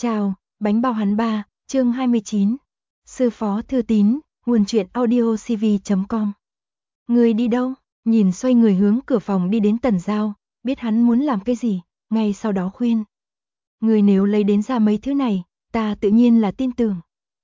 Chào, bánh bao hắn ba, chương 29. Sư phó thư tín, nguồn truyện audio cv.com. Người đi đâu? Nhìn xoay người hướng cửa phòng đi đến Tần Giao, biết hắn muốn làm cái gì, ngay sau đó khuyên. Người nếu lấy đến ra mấy thứ này, ta tự nhiên là tin tưởng.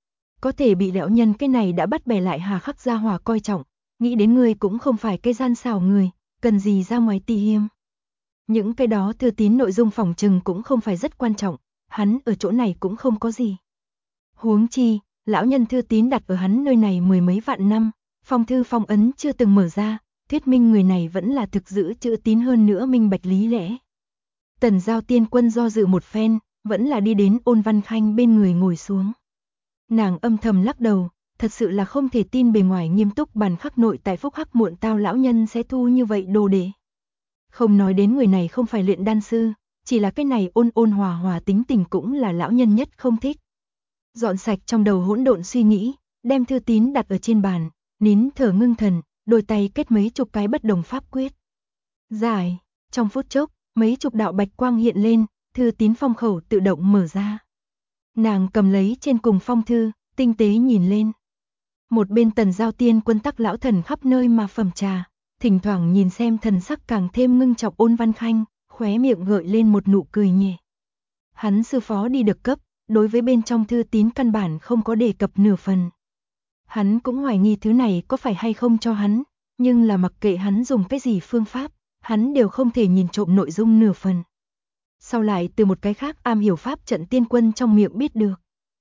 Có thể bị lão nhân cái này đã bắt bẻ lại hà khắc gia hỏa coi trọng, nghĩ đến người cũng không phải cái gian xảo người, cần gì ra ngoài tì hiêm. Những cái đó thư tín nội dung phỏng chừng cũng không phải rất quan trọng, hắn ở chỗ này cũng không có gì. Huống chi, lão nhân thư tín đặt ở hắn nơi này mười mấy vạn năm, phong thư phong ấn chưa từng mở ra, thuyết minh người này vẫn là thực giữ chữ tín hơn nữa minh bạch lý lẽ. Tần Giao tiên quân do dự một phen, vẫn là đi đến Ôn Văn Khanh bên người ngồi xuống. Nàng âm thầm lắc đầu, thật sự là không thể tin bề ngoài nghiêm túc bàn khắc nội tại phúc hắc muộn tao lão nhân sẽ thu như vậy đồ đệ. Không nói đến người này không phải luyện đan sư, chỉ là cái này ôn ôn hòa hòa tính tình cũng là lão nhân nhất không thích. Dọn sạch trong đầu hỗn độn suy nghĩ, đem thư tín đặt ở trên bàn, nín thở ngưng thần, đôi tay kết mấy chục cái bất đồng pháp quyết. Giải, trong phút chốc, mấy chục đạo bạch quang hiện lên, thư tín phong khẩu tự động mở ra. Nàng cầm lấy trên cùng phong thư, tinh tế nhìn lên. Một bên Tần Giao tiên quân tắc lão thần khắp nơi mà phẩm trà, thỉnh thoảng nhìn xem thần sắc càng thêm ngưng trọng Ôn Văn Khanh, khóe miệng gợi lên một nụ cười nhẹ. Hắn sư phó đi được cấp, đối với bên trong thư tín căn bản không có đề cập nửa phần. Hắn cũng hoài nghi thứ này có phải hay không cho hắn, nhưng là mặc kệ hắn dùng cái gì phương pháp, hắn đều không thể nhìn trộm nội dung nửa phần. Sau lại từ một cái khác am hiểu pháp trận tiên quân trong miệng biết được.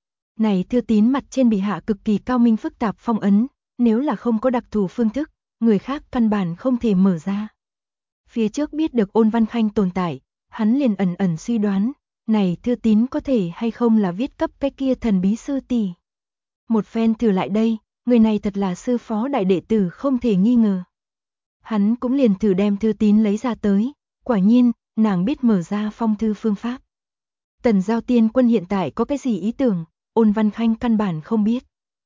Này thư tín mặt trên bị hạ cực kỳ cao minh phức tạp phong ấn, nếu là không có đặc thù phương thức, người khác căn bản không thể mở ra. Phía trước biết được Ôn Văn Khanh tồn tại, hắn liền ẩn ẩn suy đoán, này thư tín có thể hay không là viết cấp cái kia thần bí sư tỷ. Một phen thử lại đây, người này thật là sư phó đại đệ tử không thể nghi ngờ. Hắn cũng liền thử đem thư tín lấy ra tới, quả nhiên, nàng biết mở ra phong thư phương pháp. Tần Giao tiên quân hiện tại có cái gì ý tưởng, Ôn Văn Khanh căn bản không biết.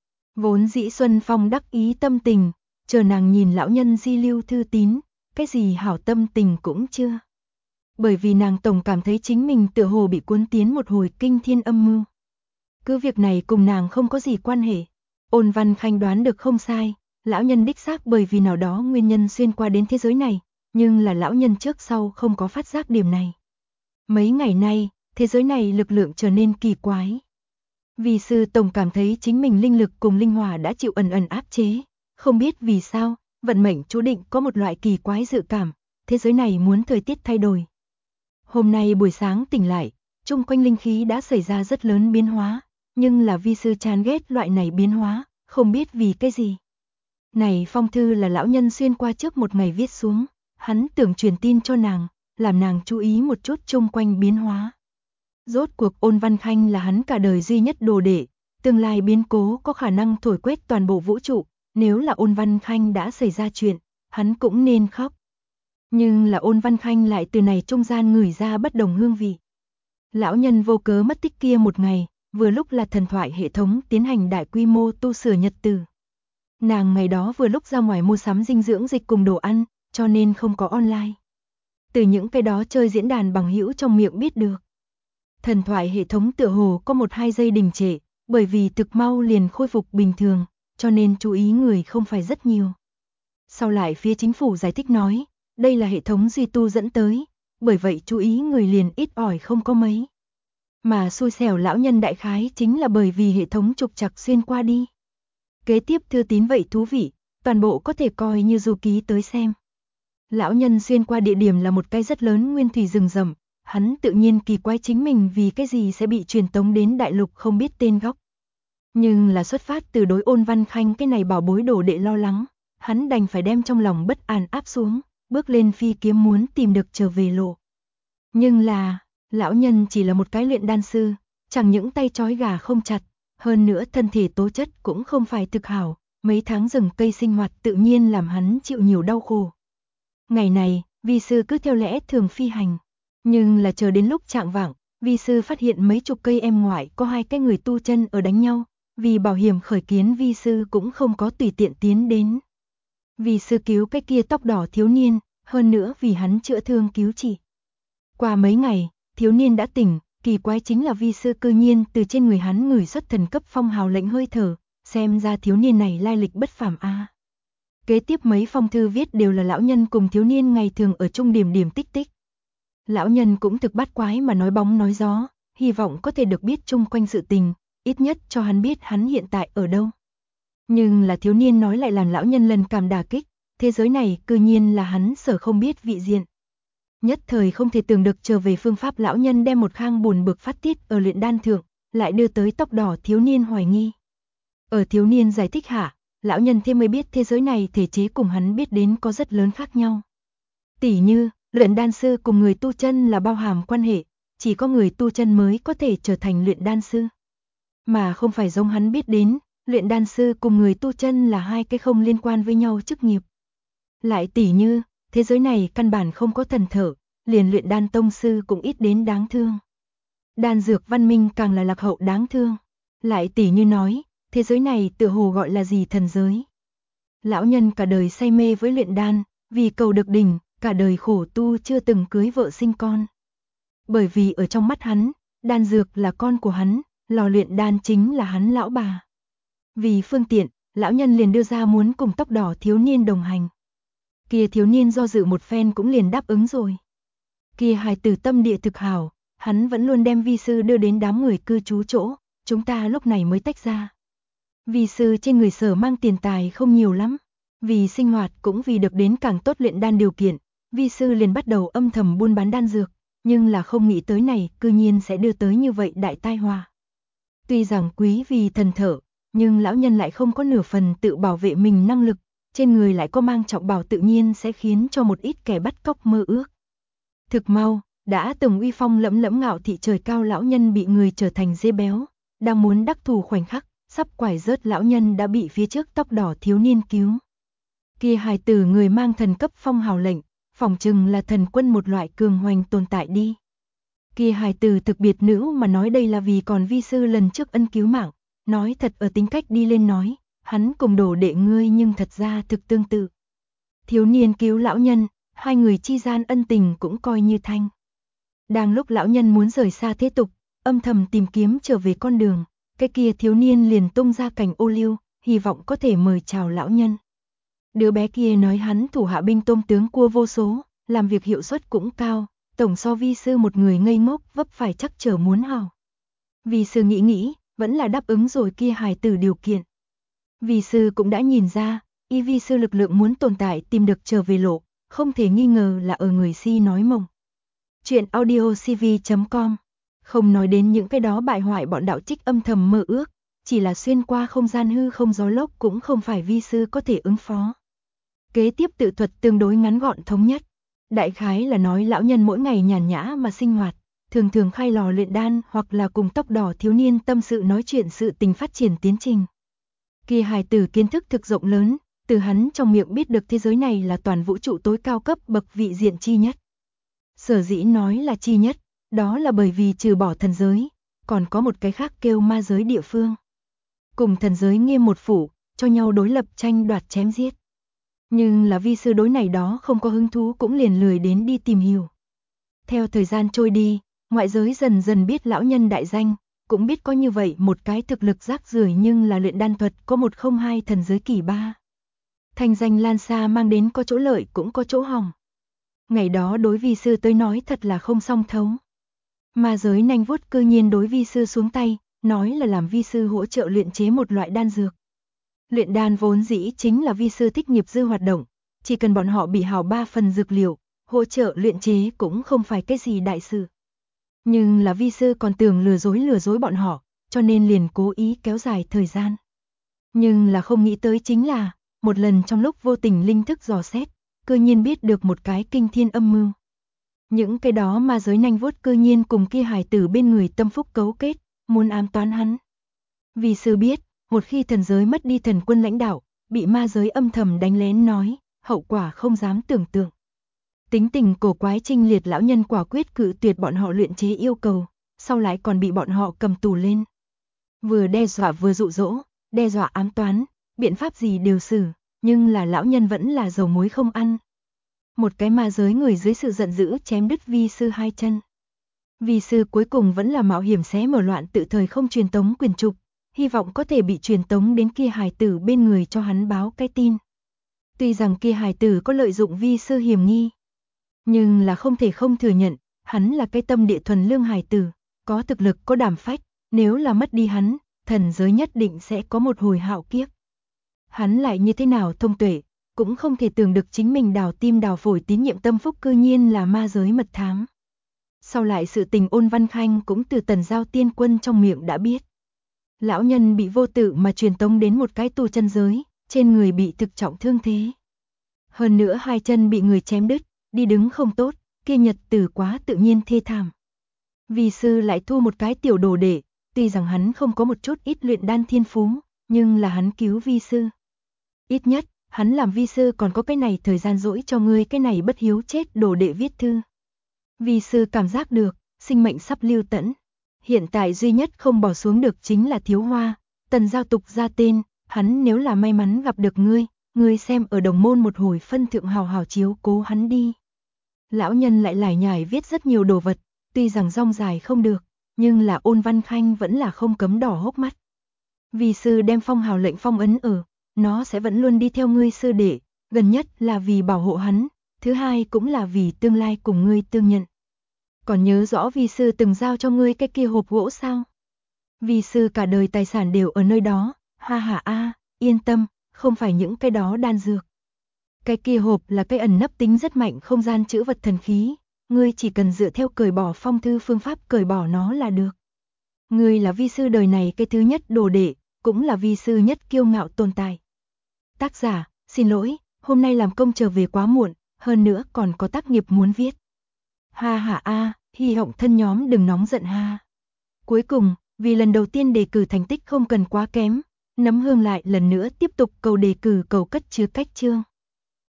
Vốn dĩ Xuân Phong đắc ý tâm tình, chờ nàng nhìn lão nhân di lưu thư tín, cái gì hảo tâm tình cũng chưa. Bởi vì nàng tổng cảm thấy chính mình tựa hồ bị cuốn tiến một hồi kinh thiên âm mưu. Cứ việc này cùng nàng không có gì quan hệ. Ôn Văn Khanh đoán được không sai, lão nhân đích xác bởi vì nào đó nguyên nhân xuyên qua đến thế giới này, nhưng là lão nhân trước sau không có phát giác điểm này. Mấy ngày nay, thế giới này lực lượng trở nên kỳ quái. Vì sư tổng cảm thấy chính mình linh lực cùng linh hỏa đã chịu ẩn ẩn áp chế, không biết vì sao, vận mệnh chú định có một loại kỳ quái dự cảm, thế giới này muốn thời tiết thay đổi. Hôm nay buổi sáng tỉnh lại, chung quanh linh khí đã xảy ra rất lớn biến hóa, nhưng là vi sư chán ghét loại này biến hóa, không biết vì cái gì. Này phong thư là lão nhân xuyên qua trước một ngày viết xuống, hắn tưởng truyền tin cho nàng, làm nàng chú ý một chút chung quanh biến hóa. Rốt cuộc Ôn Văn Khanh là hắn cả đời duy nhất đồ đệ, tương lai biến cố có khả năng thổi quét toàn bộ vũ trụ, nếu là Ôn Văn Khanh đã xảy ra chuyện, hắn cũng nên khóc. Nhưng là Ôn Văn Khanh lại từ này trung gian ngửi ra bất đồng hương vị. Lão nhân vô cớ mất tích kia một ngày, vừa lúc là thần thoại hệ thống tiến hành đại quy mô tu sửa nhật tử. Nàng ngày đó vừa lúc ra ngoài mua sắm dinh dưỡng dịch cùng đồ ăn, cho nên không có online. Từ những cái đó chơi diễn đàn bằng hữu trong miệng biết được. Thần thoại hệ thống tựa hồ có 1-2 giây đình trệ, bởi vì thực mau liền khôi phục bình thường, cho nên chú ý người không phải rất nhiều. Sau lại phía chính phủ giải thích nói, đây là hệ thống duy tu dẫn tới, bởi vậy chú ý người liền ít ỏi không có mấy. Mà xui xẻo lão nhân đại khái chính là bởi vì hệ thống trục trặc xuyên qua đi. Kế tiếp thư tín vậy thú vị, toàn bộ có thể coi như du ký tới xem. Lão nhân xuyên qua địa điểm là một cái rất lớn nguyên thủy rừng rậm, hắn tự nhiên kỳ quái chính mình vì cái gì sẽ bị truyền tống đến đại lục không biết tên góc. Nhưng là xuất phát từ đối Ôn Văn Khanh cái này bảo bối đồ đệ lo lắng, hắn đành phải đem trong lòng bất an áp xuống, bước lên phi kiếm muốn tìm được trở về lộ. Nhưng là, lão nhân chỉ là một cái luyện đan sư, chẳng những tay trói gà không chặt, hơn nữa thân thể tố chất cũng không phải thực hảo, mấy tháng rừng cây sinh hoạt tự nhiên làm hắn chịu nhiều đau khổ. Ngày này, vi sư cứ theo lẽ thường phi hành, nhưng là chờ đến lúc chạng vạng, vi sư phát hiện mấy chục cây em ngoại có 2 cái người tu chân ở đánh nhau, vì bảo hiểm khởi kiến vi sư cũng không có tùy tiện tiến đến. Vi sư cứu cái kia tóc đỏ thiếu niên, hơn nữa vì hắn chữa thương cứu trị. Qua mấy ngày, thiếu niên đã tỉnh, Kỳ quái chính là vi sư cư nhiên từ trên người hắn ngửi xuất thần cấp phong hào lệnh hơi thở, xem ra thiếu niên này lai lịch bất phàm a. Kế tiếp mấy phong thư viết đều là lão nhân cùng thiếu niên ngày thường ở chung điểm điểm tích tích. Lão nhân cũng thực bát quái mà nói bóng nói gió, hy vọng có thể được biết chung quanh sự tình, ít nhất cho hắn biết hắn hiện tại ở đâu. Nhưng là thiếu niên nói lại làm lão nhân lần cảm đả kích, thế giới này cư nhiên là hắn sở không biết vị diện. Nhất thời không thể tưởng được trở về phương pháp lão nhân đem một khang buồn bực phát tiết ở luyện đan thượng, lại đưa tới tóc đỏ thiếu niên hoài nghi. Ở thiếu niên giải thích hạ, lão nhân thêm mới biết thế giới này thể chế cùng hắn biết đến có rất lớn khác nhau. Tỉ như, luyện đan sư cùng người tu chân là bao hàm quan hệ, chỉ có người tu chân mới có thể trở thành luyện đan sư. Mà không phải giống hắn biết đến, luyện đan sư cùng người tu chân là hai cái không liên quan với nhau chức nghiệp. Lại tỉ như, thế giới này căn bản không có thần thở, liền luyện đan tông sư cũng ít đến đáng thương. Đan dược văn minh càng là lạc hậu đáng thương. Lại tỉ như nói, thế giới này tựa hồ gọi là gì thần giới. Lão nhân cả đời say mê với luyện đan, vì cầu được đỉnh, cả đời khổ tu chưa từng cưới vợ sinh con. Bởi vì ở trong mắt hắn, đan dược là con của hắn, lò luyện đan chính là hắn lão bà. Vì phương tiện, lão nhân liền đưa ra muốn cùng tóc đỏ thiếu niên đồng hành. Kia thiếu niên do dự một phen cũng liền đáp ứng rồi. Kia hài tử tâm địa thực hảo, hắn vẫn luôn đem vi sư đưa đến đám người cư trú chỗ, chúng ta lúc này mới tách ra. Vi sư trên người sở mang tiền tài không nhiều lắm, vì sinh hoạt cũng vì được đến càng tốt luyện đan điều kiện, vi sư liền bắt đầu âm thầm buôn bán đan dược, nhưng là không nghĩ tới này cư nhiên sẽ đưa tới như vậy đại tai họa. Tuy rằng quý vì thần thở, nhưng lão nhân lại không có nửa phần tự bảo vệ mình năng lực, trên người lại có mang trọng bảo tự nhiên sẽ khiến cho một ít kẻ bắt cóc mơ ước. Thực mau, đã từng uy phong lẫm lẫm ngạo thị trời cao lão nhân bị người trở thành dê béo, đang muốn đắc thủ khoảnh khắc, sắp quải rớt lão nhân đã bị phía trước tóc đỏ thiếu niên cứu. Kia hài tử người mang thần cấp phong hào lệnh, phỏng chừng là thần quân một loại cường hoành tồn tại đi. Kia hài tử thực biệt nữ mà nói đây là vì còn vi sư lần trước ân cứu mạng, nói thật ở tính cách đi lên nói, hắn cùng đổ đệ ngươi nhưng thật ra thực tương tự. Thiếu niên cứu lão nhân, hai người chi gian ân tình cũng coi như thanh. Đang lúc lão nhân muốn rời xa thế tục, âm thầm tìm kiếm trở về con đường, cái kia thiếu niên liền tung ra cành ô liu, hy vọng có thể mời chào lão nhân. Đứa bé kia nói hắn thủ hạ binh tôm tướng cua vô số, làm việc hiệu suất cũng cao, tổng so vi sư một người ngây ngốc vấp phải chắc trở muốn hào. Vi sư nghĩ, vẫn là đáp ứng rồi kia hài tử điều kiện. Vi sư cũng đã nhìn ra, y vi sư lực lượng muốn tồn tại tìm được trở về lộ, không thể nghi ngờ là ở người si nói mộng. Chuyện audiocv.com. Không nói đến những cái đó bại hoại bọn đạo trích âm thầm mơ ước, chỉ là xuyên qua không gian hư không gió lốc cũng không phải vi sư có thể ứng phó. Kế tiếp tự thuật tương đối ngắn gọn thống nhất. Đại khái là nói lão nhân mỗi ngày nhàn nhã mà sinh hoạt, thường thường khai lò luyện đan hoặc là cùng tóc đỏ thiếu niên tâm sự nói chuyện sự tình phát triển tiến trình. Kia hài tử kiến thức thực rộng lớn, từ hắn trong miệng biết được thế giới này là toàn vũ trụ tối cao cấp bậc vị diện chi nhất. Sở dĩ nói là chi nhất, đó là bởi vì trừ bỏ thần giới, còn có một cái khác kêu ma giới địa phương. Cùng thần giới nghiêm một phủ, cho nhau đối lập tranh đoạt chém giết. Nhưng là vi sư đối này đó không có hứng thú cũng liền lười đến đi tìm hiểu. Theo thời gian trôi đi, ngoại giới dần dần biết lão nhân đại danh, cũng biết có như vậy một cái thực lực rác rưởi nhưng là luyện đan thuật có 102 thần giới kỳ 3. Thành danh lan xa mang đến có chỗ lợi cũng có chỗ hỏng. Ngày đó đối vi sư tới nói thật là không song thấu. Ma giới nanh vuốt cư nhiên đối vi sư xuống tay, nói là làm vi sư hỗ trợ luyện chế một loại đan dược. Luyện đan vốn dĩ chính là vi sư thích nghiệp dư hoạt động, chỉ cần bọn họ bị hào 3 phần dược liệu, hỗ trợ luyện chế cũng không phải cái gì đại sự. Nhưng là vi sư còn tưởng lừa dối bọn họ, cho nên liền cố ý kéo dài thời gian. Nhưng là không nghĩ tới chính là, một lần trong lúc vô tình linh thức dò xét, cư nhiên biết được một cái kinh thiên âm mưu. Những cái đó ma giới nanh vuốt cư nhiên cùng kia hài tử bên người tâm phúc cấu kết, muốn ám toán hắn. Vi sư biết, một khi thần giới mất đi thần quân lãnh đạo, bị ma giới âm thầm đánh lén nói, hậu quả không dám tưởng tượng. Tính tình cổ quái Trinh Liệt lão nhân quả quyết cự tuyệt bọn họ luyện chế yêu cầu, sau lại còn bị bọn họ cầm tù lên. Vừa đe dọa vừa dụ dỗ, đe dọa ám toán, biện pháp gì đều xử, nhưng là lão nhân vẫn là dầu muối không ăn. Một cái ma giới người dưới sự giận dữ chém đứt vi sư 2 chân. Vi sư cuối cùng vẫn là mạo hiểm xé mở loạn tự thời không truyền tống quyền trục, hy vọng có thể bị truyền tống đến kia hài tử bên người cho hắn báo cái tin. Tuy rằng kia hài tử có lợi dụng vi sư hiểm nghi, nhưng là không thể không thừa nhận, hắn là cái tâm địa thuần lương hài tử, có thực lực có đảm phách, nếu là mất đi hắn, thần giới nhất định sẽ có một hồi hạo kiếp. Hắn lại như thế nào thông tuệ, cũng không thể tưởng được chính mình đào tim đào phổi tín nhiệm tâm phúc cư nhiên là ma giới mật thám. Sau lại sự tình Ôn Văn Khanh cũng từ Tần Giao tiên quân trong miệng đã biết. Lão nhân bị vô tự mà truyền tống đến một cái tu chân giới, trên người bị thực trọng thương thế. Hơn nữa hai chân bị người chém đứt, đi đứng không tốt, kia nhật tử quá tự nhiên thê thảm. Vi sư lại thu một cái tiểu đồ đệ, tuy rằng hắn không có một chút ít luyện đan thiên phú, nhưng là hắn cứu vi sư. Ít nhất, hắn làm vi sư còn có cái này thời gian rỗi cho ngươi cái này bất hiếu chết đồ đệ viết thư. Vi sư cảm giác được, sinh mệnh sắp lưu tẫn. Hiện tại duy nhất không bỏ xuống được chính là Thiếu Hoa, Tần Giao tục ra tên, hắn nếu là may mắn gặp được ngươi xem ở đồng môn một hồi phân thượng hào hào chiếu cố hắn đi. Lão nhân lại lải nhải viết rất nhiều đồ vật, tuy rằng rong dài không được, nhưng là Ôn Văn Khanh vẫn là không cấm đỏ hốc mắt. Vi sư đem phong hào lệnh phong ấn ở, nó sẽ vẫn luôn đi theo ngươi sư đệ, gần nhất là vì bảo hộ hắn, thứ hai cũng là vì tương lai cùng ngươi tương nhận. Còn nhớ rõ vi sư từng giao cho ngươi cái kia hộp gỗ sao? Vi sư cả đời tài sản đều ở nơi đó, ha ha a, yên tâm, không phải những cái đó đan dược. Cái kia hộp là cái ẩn nấp tính rất mạnh không gian trữ vật thần khí, ngươi chỉ cần dựa theo cởi bỏ phong thư phương pháp cởi bỏ nó là được. Ngươi là vi sư đời này cái thứ nhất đồ đệ, cũng là vi sư nhất kiêu ngạo tồn tại. Tác giả, xin lỗi, hôm nay làm công trở về quá muộn, hơn nữa còn có tác nghiệp muốn viết. Ha ha a, hy vọng thân nhóm đừng nóng giận ha. Cuối cùng, vì lần đầu tiên đề cử thành tích không cần quá kém, Nấm Hương lại lần nữa tiếp tục cầu đề cử cầu cất chứa cách chương.